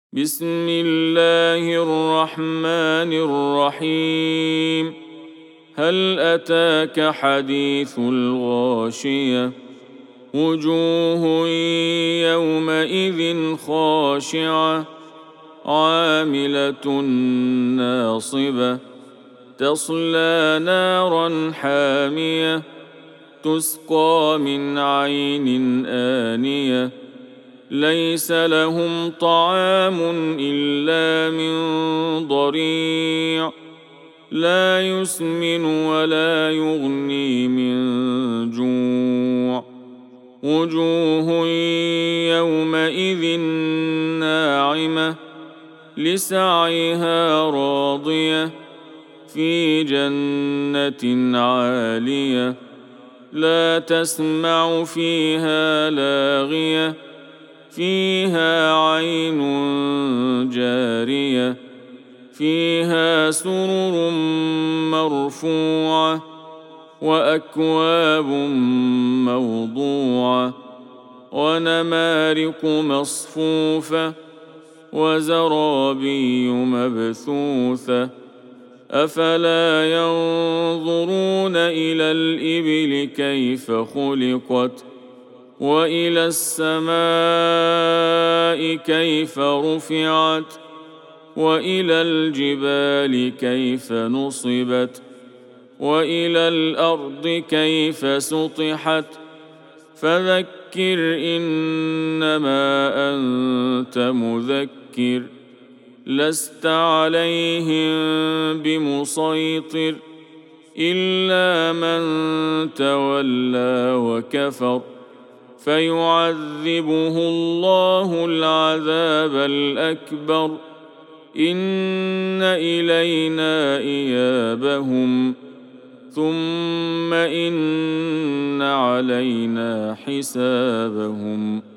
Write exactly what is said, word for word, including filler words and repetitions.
بسم الله الرحمن الرحيم. هل أتاك حديث الغاشية؟ وجوه يومئذ خاشعة عاملة ناصبة تصلى نارا حامية تسقى من عين آنية ليس لهم طعام إلا من ضريع لا يسمن ولا يغني من جوع. وجوه يومئذ ناعمة لسعيها راضية في جنة عالية لا تسمع فيها لاغية فيها عين جارية فيها سرر مرفوعة وأكواب موضوعة ونمارق مصفوفة وزرابي مبثوثة أفلا ينظرون إلى الإبل كيف خلقت وإلى السماء كيف رفعت وإلى الجبال كيف نصبت وإلى الأرض كيف سطحت فذكر إنما أنت مذكر لست عليهم بمسيطر إلا من تولى وكفر فيعذبه الله العذاب الأكبر إن إلينا إيابهم ثم إن علينا حسابهم.